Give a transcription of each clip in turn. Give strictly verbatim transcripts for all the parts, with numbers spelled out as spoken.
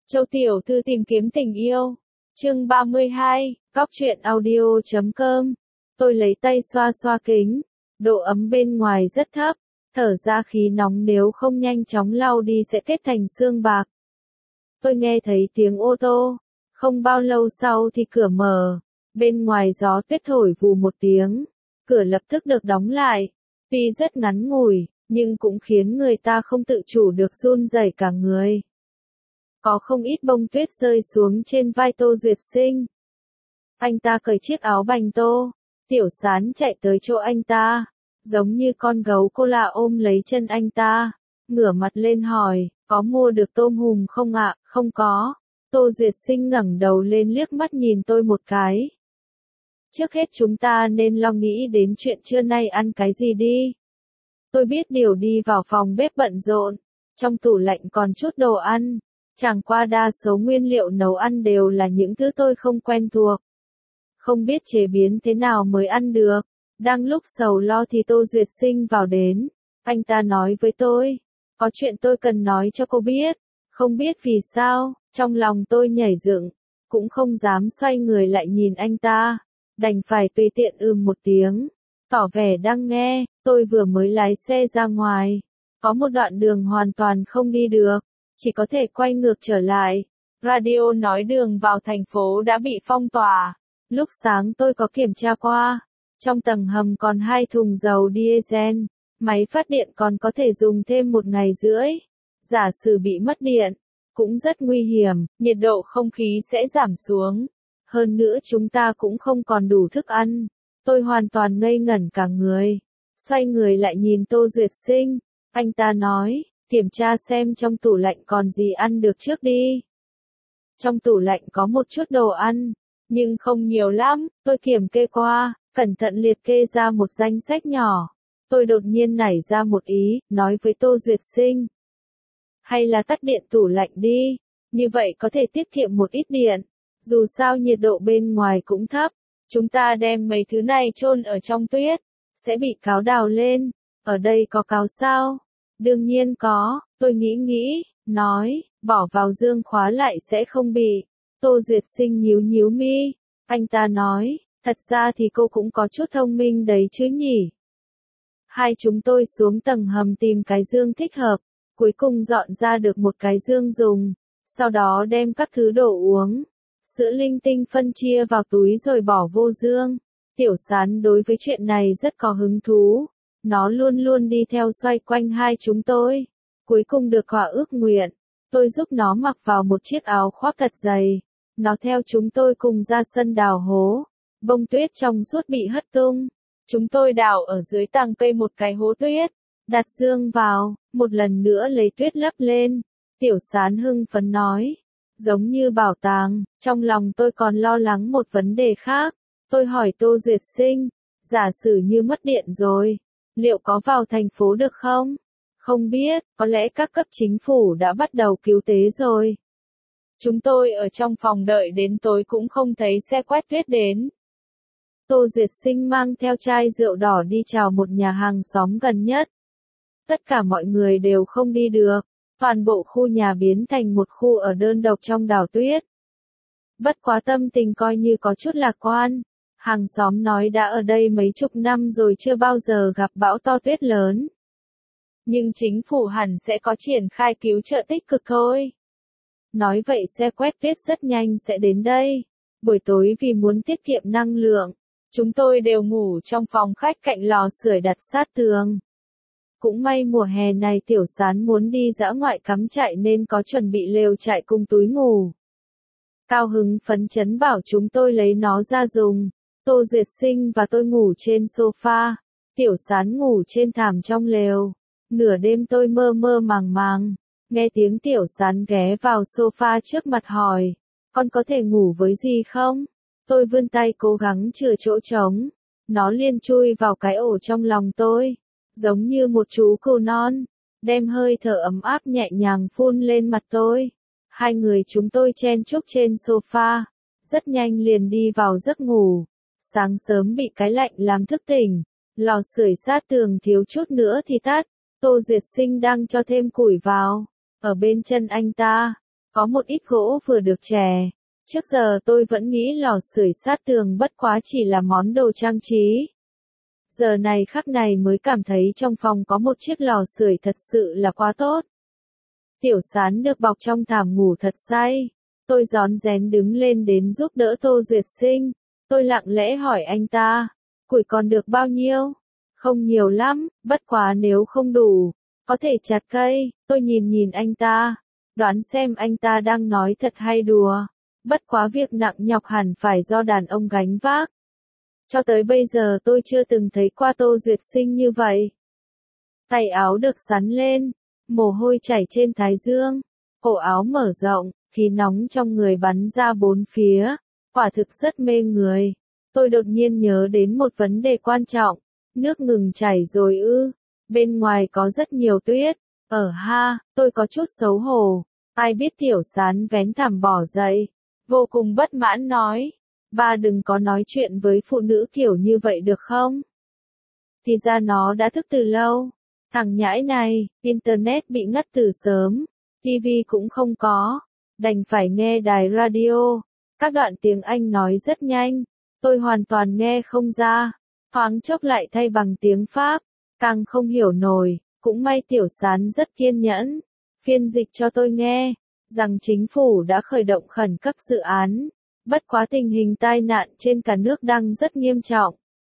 Châu Tiểu Thư tìm kiếm tình yêu. Chương ba mươi hai, Cóc truyện audio chấm com. Tôi lấy tay xoa xoa kính. Độ ấm bên ngoài rất thấp. Thở ra khí nóng nếu không nhanh chóng lau đi sẽ kết thành xương bạc. Tôi nghe thấy tiếng ô tô. Không bao lâu sau thì cửa mở. Bên ngoài gió tuyết thổi vù một tiếng. Cửa lập tức được đóng lại. Tuy rất ngắn ngủi, nhưng cũng khiến người ta không tự chủ được run rẩy cả người. Có không ít bông tuyết rơi xuống trên vai Tô Duyệt Sinh. Anh ta cởi chiếc áo bành tô. Tiểu Sán chạy tới chỗ anh ta. Giống như con gấu cô lạ ôm lấy chân anh ta. Ngửa mặt lên hỏi, có mua được tôm hùm không ạ? Không có. Tô Duyệt Sinh ngẩng đầu lên liếc mắt nhìn tôi một cái. Trước hết chúng ta nên lo nghĩ đến chuyện trưa nay ăn cái gì đi. Tôi biết điều đi vào phòng bếp bận rộn. Trong tủ lạnh còn chút đồ ăn. Chẳng qua đa số nguyên liệu nấu ăn đều là những thứ tôi không quen thuộc. Không biết chế biến thế nào mới ăn được. Đang lúc sầu lo thì Tô Duyệt Sinh vào đến. Anh ta nói với tôi. Có chuyện tôi cần nói cho cô biết. Không biết vì sao, trong lòng tôi nhảy dựng. Cũng không dám xoay người lại nhìn anh ta. Đành phải tùy tiện ừm một tiếng. Tỏ vẻ đang nghe, tôi vừa mới lái xe ra ngoài. Có một đoạn đường hoàn toàn không đi được. Chỉ có thể quay ngược trở lại. Radio nói đường vào thành phố đã bị phong tỏa. Lúc sáng tôi có kiểm tra qua. Trong tầng hầm còn hai thùng dầu diesel. Máy phát điện còn có thể dùng thêm một ngày rưỡi. Giả sử bị mất điện, cũng rất nguy hiểm, nhiệt độ không khí sẽ giảm xuống. Hơn nữa chúng ta cũng không còn đủ thức ăn. Tôi hoàn toàn ngây ngẩn cả người. Xoay người lại nhìn Tô Duyệt Sinh. Anh ta nói, kiểm tra xem trong tủ lạnh còn gì ăn được trước đi. Trong tủ lạnh có một chút đồ ăn, nhưng không nhiều lắm. Tôi kiểm kê qua, cẩn thận liệt kê ra một danh sách nhỏ. Tôi đột nhiên nảy ra một ý, nói với Tô Duyệt Sinh. Hay là tắt điện tủ lạnh đi, như vậy có thể tiết kiệm một ít điện. Dù sao nhiệt độ bên ngoài cũng thấp, chúng ta đem mấy thứ này chôn ở trong tuyết, sẽ bị cáo đào lên. Ở đây có cáo sao? Đương nhiên có, tôi nghĩ nghĩ, nói, bỏ vào dương khóa lại sẽ không bị. Tô Duyệt Sinh nhíu nhíu mi. Anh ta nói, thật ra thì cô cũng có chút thông minh đấy chứ nhỉ. Hai chúng tôi xuống tầng hầm tìm cái dương thích hợp, cuối cùng dọn ra được một cái dương dùng. Sau đó đem các thứ đồ uống, sữa linh tinh phân chia vào túi rồi bỏ vô dương. Tiểu Sán đối với chuyện này rất có hứng thú. Nó luôn luôn đi theo xoay quanh hai chúng tôi. Cuối cùng được thỏa ước nguyện. Tôi giúp nó mặc vào một chiếc áo khoác thật dày. Nó theo chúng tôi cùng ra sân đào hố. Bông tuyết trong suốt bị hất tung. Chúng tôi đào ở dưới tàng cây một cái hố tuyết. Đặt dương vào, một lần nữa lấy tuyết lấp lên. Tiểu Sán hưng phấn nói. Giống như bảo tàng, trong lòng tôi còn lo lắng một vấn đề khác. Tôi hỏi Tô Duyệt Sinh. Giả sử như mất điện rồi. Liệu có vào thành phố được không? Không biết, có lẽ các cấp chính phủ đã bắt đầu cứu tế rồi. Chúng tôi ở trong phòng đợi đến tối cũng không thấy xe quét tuyết đến. Tô Duyệt Sinh mang theo chai rượu đỏ đi chào một nhà hàng xóm gần nhất. Tất cả mọi người đều không đi được. Toàn bộ khu nhà biến thành một khu ở đơn độc trong đảo tuyết. Bất quá tâm tình coi như có chút lạc quan. Hàng xóm nói đã ở đây mấy chục năm rồi chưa bao giờ gặp bão to tuyết lớn. Nhưng chính phủ hẳn sẽ có triển khai cứu trợ tích cực thôi. Nói vậy xe quét tuyết rất nhanh sẽ đến đây. Buổi tối vì muốn tiết kiệm năng lượng, chúng tôi đều ngủ trong phòng khách cạnh lò sưởi đặt sát tường. Cũng may mùa hè này Tiểu Sán muốn đi dã ngoại cắm trại nên có chuẩn bị lều trại cùng túi ngủ. Cao hứng phấn chấn bảo chúng tôi lấy nó ra dùng. Tô Duyệt Sinh và tôi ngủ trên sofa. Tiểu Sán ngủ trên thảm trong lều. Nửa đêm tôi mơ mơ màng màng. Nghe tiếng Tiểu Sán ghé vào sofa trước mặt hỏi. Con có thể ngủ với gì không? Tôi vươn tay cố gắng chừa chỗ trống. Nó liền chui vào cái ổ trong lòng tôi. Giống như một chú cừu non. Đem hơi thở ấm áp nhẹ nhàng phun lên mặt tôi. Hai người chúng tôi chen chúc trên sofa. Rất nhanh liền đi vào giấc ngủ. Sáng sớm bị cái lạnh làm thức tỉnh. Lò sưởi sát tường thiếu chút nữa thì tắt. Tô Duyệt Sinh đang cho thêm củi vào. Ở bên chân anh ta, có một ít gỗ vừa được chè. Trước giờ tôi vẫn nghĩ lò sưởi sát tường bất quá chỉ là món đồ trang trí. Giờ này khắc này mới cảm thấy trong phòng có một chiếc lò sưởi thật sự là quá tốt. Tiểu Sán được bọc trong thảm ngủ thật say. Tôi rón rén đứng lên đến giúp đỡ Tô Duyệt Sinh. Tôi lặng lẽ hỏi anh ta, củi còn được bao nhiêu? Không nhiều lắm, bất quá nếu không đủ, có thể chặt cây. Tôi nhìn nhìn anh ta, đoán xem anh ta đang nói thật hay đùa. Bất quá việc nặng nhọc hẳn phải do đàn ông gánh vác. Cho tới bây giờ tôi chưa từng thấy qua Tô Duyệt Sinh như vậy. Tay áo được sắn lên, mồ hôi chảy trên thái dương, cổ áo mở rộng, khí nóng trong người bắn ra bốn phía, quả thực rất mê người. Tôi đột nhiên nhớ đến một vấn đề quan trọng, nước ngừng chảy rồi ư, bên ngoài có rất nhiều tuyết, ở ha, tôi có chút xấu hổ, ai biết Tiểu Sán vén thảm bỏ dậy, vô cùng bất mãn nói, ba đừng có nói chuyện với phụ nữ kiểu như vậy được không? Thì ra nó đã thức từ lâu. Thằng nhãi này, internet bị ngắt từ sớm, tivi cũng không có, đành phải nghe đài radio, các đoạn tiếng Anh nói rất nhanh, tôi hoàn toàn nghe không ra, thoáng chốc lại thay bằng tiếng Pháp, càng không hiểu nổi, cũng may Tiểu Sán rất kiên nhẫn, phiên dịch cho tôi nghe, rằng chính phủ đã khởi động khẩn cấp dự án, bất quá tình hình tai nạn trên cả nước đang rất nghiêm trọng.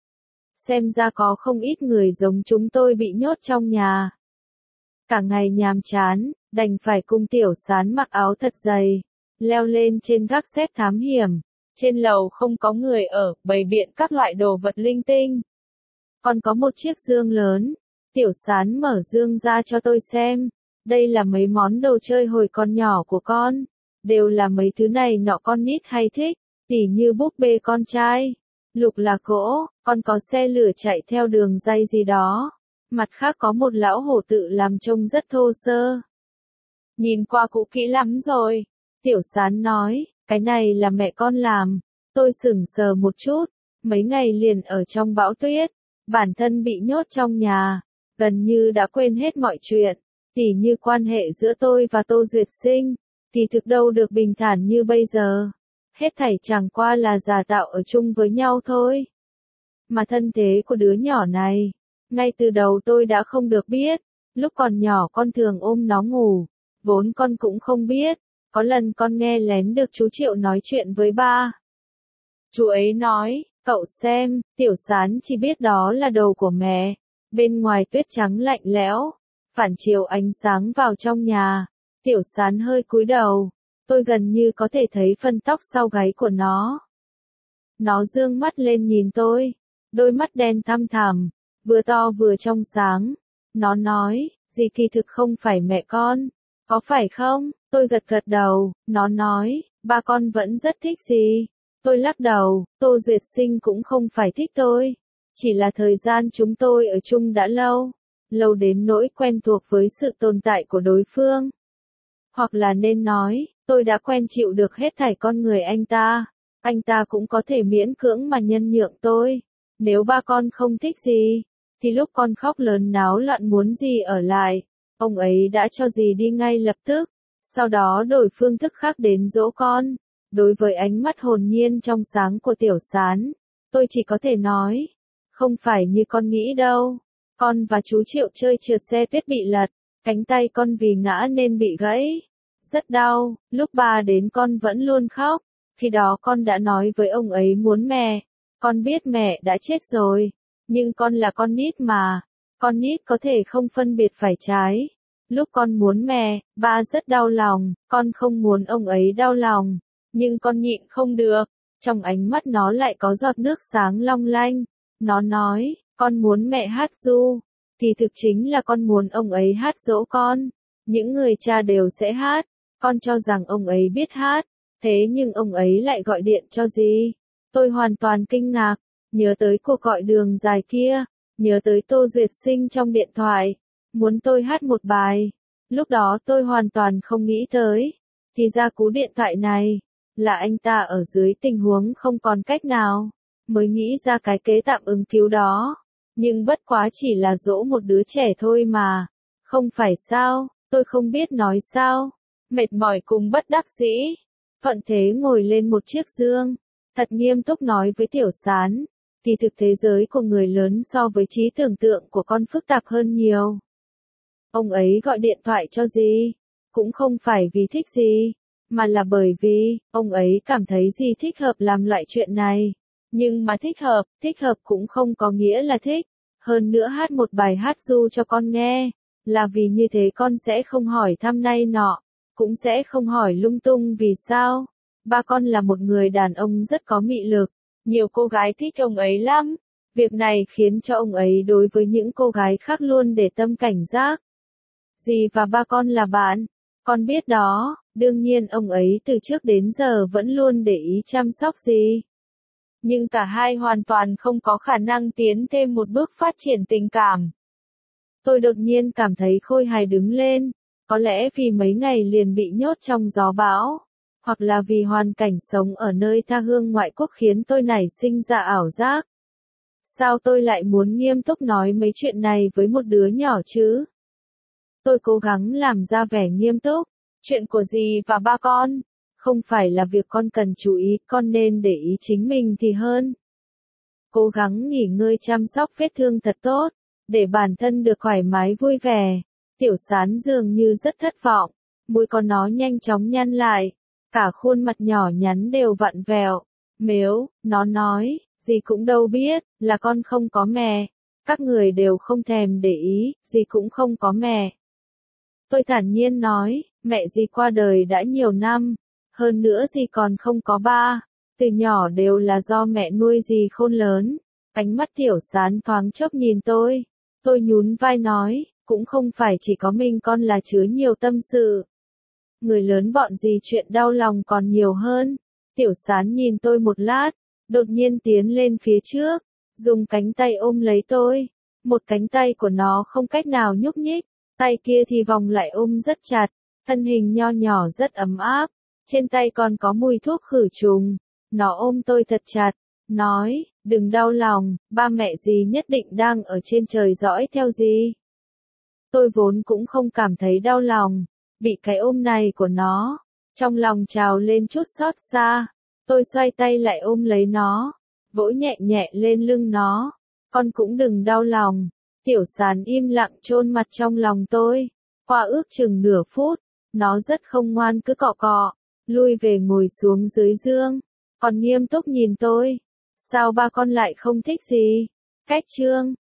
Xem ra có không ít người giống chúng tôi bị nhốt trong nhà. Cả ngày nhàm chán, đành phải cùng Tiểu Sán mặc áo thật dày, leo lên trên gác xếp thám hiểm. Trên lầu không có người ở, bày biện các loại đồ vật linh tinh. Còn có một chiếc dương lớn. Tiểu Sán mở dương ra cho tôi xem. Đây là mấy món đồ chơi hồi còn nhỏ của con. Đều là mấy thứ này nọ con nít hay thích, tỉ như búp bê con trai. Lục là gỗ, còn có xe lửa chạy theo đường ray gì đó. Mặt khác có một lão hổ tự làm trông rất thô sơ. Nhìn qua cũ kỹ lắm rồi. Tiểu Sán nói, cái này là mẹ con làm. Tôi sững sờ một chút, mấy ngày liền ở trong bão tuyết. Bản thân bị nhốt trong nhà, gần như đã quên hết mọi chuyện. Tỉ như quan hệ giữa tôi và Tô Duyệt Sinh, thì thực đâu được bình thản như bây giờ. Hết thảy chẳng qua là giả tạo ở chung với nhau thôi. Mà thân thế của đứa nhỏ này, ngay từ đầu tôi đã không được biết, lúc còn nhỏ con thường ôm nó ngủ, vốn con cũng không biết, có lần con nghe lén được chú Triệu nói chuyện với ba. Chú ấy nói, cậu xem, Tiểu Sán chỉ biết đó là đồ của mẹ, bên ngoài tuyết trắng lạnh lẽo, phản chiếu ánh sáng vào trong nhà, Tiểu Sán hơi cúi đầu. Tôi gần như có thể thấy phân tóc sau gáy của nó. Nó dương mắt lên nhìn tôi, đôi mắt đen thăm thẳm, vừa to vừa trong sáng. Nó nói, dì kỳ thực không phải mẹ con, có phải không? Tôi gật gật đầu, nó nói, ba con vẫn rất thích dì. Tôi lắc đầu, Tô Duyệt Sinh cũng không phải thích tôi, chỉ là thời gian chúng tôi ở chung đã lâu, lâu đến nỗi quen thuộc với sự tồn tại của đối phương. Hoặc là nên nói, tôi đã quen chịu được hết thảy con người anh ta, anh ta cũng có thể miễn cưỡng mà nhân nhượng tôi. Nếu ba con không thích gì, thì lúc con khóc lớn náo loạn muốn gì ở lại, ông ấy đã cho gì đi ngay lập tức, sau đó đổi phương thức khác đến dỗ con. Đối với ánh mắt hồn nhiên trong sáng của Tiểu Sán, tôi chỉ có thể nói, không phải như con nghĩ đâu. Con và chú Triệu chơi trượt xe tuyết bị lật, cánh tay con vì ngã nên bị gãy. Rất đau, lúc ba đến con vẫn luôn khóc, khi đó con đã nói với ông ấy muốn mẹ, con biết mẹ đã chết rồi, nhưng con là con nít mà, con nít có thể không phân biệt phải trái. Lúc con muốn mẹ, ba rất đau lòng, con không muốn ông ấy đau lòng, nhưng con nhịn không được, trong ánh mắt nó lại có giọt nước sáng long lanh, nó nói, con muốn mẹ hát ru, thì thực chính là con muốn ông ấy hát dỗ con, những người cha đều sẽ hát. Con cho rằng ông ấy biết hát, thế nhưng ông ấy lại gọi điện cho gì? Tôi hoàn toàn kinh ngạc, nhớ tới cuộc gọi đường dài kia, nhớ tới Tô Duyệt Sinh trong điện thoại, muốn tôi hát một bài. Lúc đó tôi hoàn toàn không nghĩ tới, thì ra cú điện thoại này, là anh ta ở dưới tình huống không còn cách nào, mới nghĩ ra cái kế tạm ứng cứu đó. Nhưng bất quá chỉ là dỗ một đứa trẻ thôi mà, không phải sao, tôi không biết nói sao. mệt mỏi cùng bất đắc dĩ. Thuận thế ngồi lên một chiếc giường, thật nghiêm túc nói với Tiểu Sán, kỳ thực thế giới của người lớn so với trí tưởng tượng của con phức tạp hơn nhiều. Ông ấy gọi điện thoại cho Dì, cũng không phải vì thích Dì, mà là bởi vì, ông ấy cảm thấy Dì thích hợp làm loại chuyện này. Nhưng mà thích hợp, thích hợp cũng không có nghĩa là thích. Hơn nữa hát một bài hát ru cho con nghe, là vì như thế con sẽ không hỏi thăm nay nọ, cũng sẽ không hỏi lung tung vì sao. Ba con là một người đàn ông rất có mị lực, nhiều cô gái thích ông ấy lắm. Việc này khiến cho ông ấy đối với những cô gái khác luôn để tâm cảnh giác. Dì và ba con là bạn, con biết đó, đương nhiên ông ấy từ trước đến giờ vẫn luôn để ý chăm sóc dì. Nhưng cả hai hoàn toàn không có khả năng tiến thêm một bước phát triển tình cảm. Tôi đột nhiên cảm thấy khôi hài đứng lên, có lẽ vì mấy ngày liền bị nhốt trong gió bão, hoặc là vì hoàn cảnh sống ở nơi tha hương ngoại quốc khiến tôi nảy sinh ra ảo giác. Sao tôi lại muốn nghiêm túc nói mấy chuyện này với một đứa nhỏ chứ? Tôi cố gắng làm ra vẻ nghiêm túc, chuyện của dì và ba con, không phải là việc con cần chú ý, con nên để ý chính mình thì hơn. Cố gắng nghỉ ngơi chăm sóc vết thương thật tốt, để bản thân được thoải mái vui vẻ. Tiểu Sán dường như rất thất vọng, mũi con nó nhanh chóng nhăn lại, cả khuôn mặt nhỏ nhắn đều vặn vẹo. Mếu, nó nói, dì cũng đâu biết, là con không có mẹ. Các người đều không thèm để ý, dì cũng không có mẹ. Tôi thản nhiên nói, mẹ dì qua đời đã nhiều năm, hơn nữa dì còn không có ba, từ nhỏ đều là do mẹ nuôi dì khôn lớn. Ánh mắt Tiểu Sán thoáng chốc nhìn tôi, tôi nhún vai nói, cũng không phải chỉ có mình con là chứa nhiều tâm sự. Người lớn bọn dì chuyện đau lòng còn nhiều hơn. Tiểu Sán nhìn tôi một lát, đột nhiên tiến lên phía trước, dùng cánh tay ôm lấy tôi. Một cánh tay của nó không cách nào nhúc nhích, tay kia thì vòng lại ôm rất chặt, thân hình nho nhỏ rất ấm áp, trên tay còn có mùi thuốc khử trùng. Nó ôm tôi thật chặt, nói, đừng đau lòng, ba mẹ dì nhất định đang ở trên trời dõi theo dì. Tôi vốn cũng không cảm thấy đau lòng, bị cái ôm này của nó, trong lòng trào lên chút xót xa. Tôi xoay tay lại ôm lấy nó, vỗ nhẹ nhẹ lên lưng nó, con cũng đừng đau lòng. Tiểu Sán im lặng chôn mặt trong lòng tôi, qua ước chừng nửa phút, nó rất không ngoan cứ cọ cọ, lui về ngồi xuống dưới giường, còn nghiêm túc nhìn tôi. Sao ba con lại không thích gì? Cách chương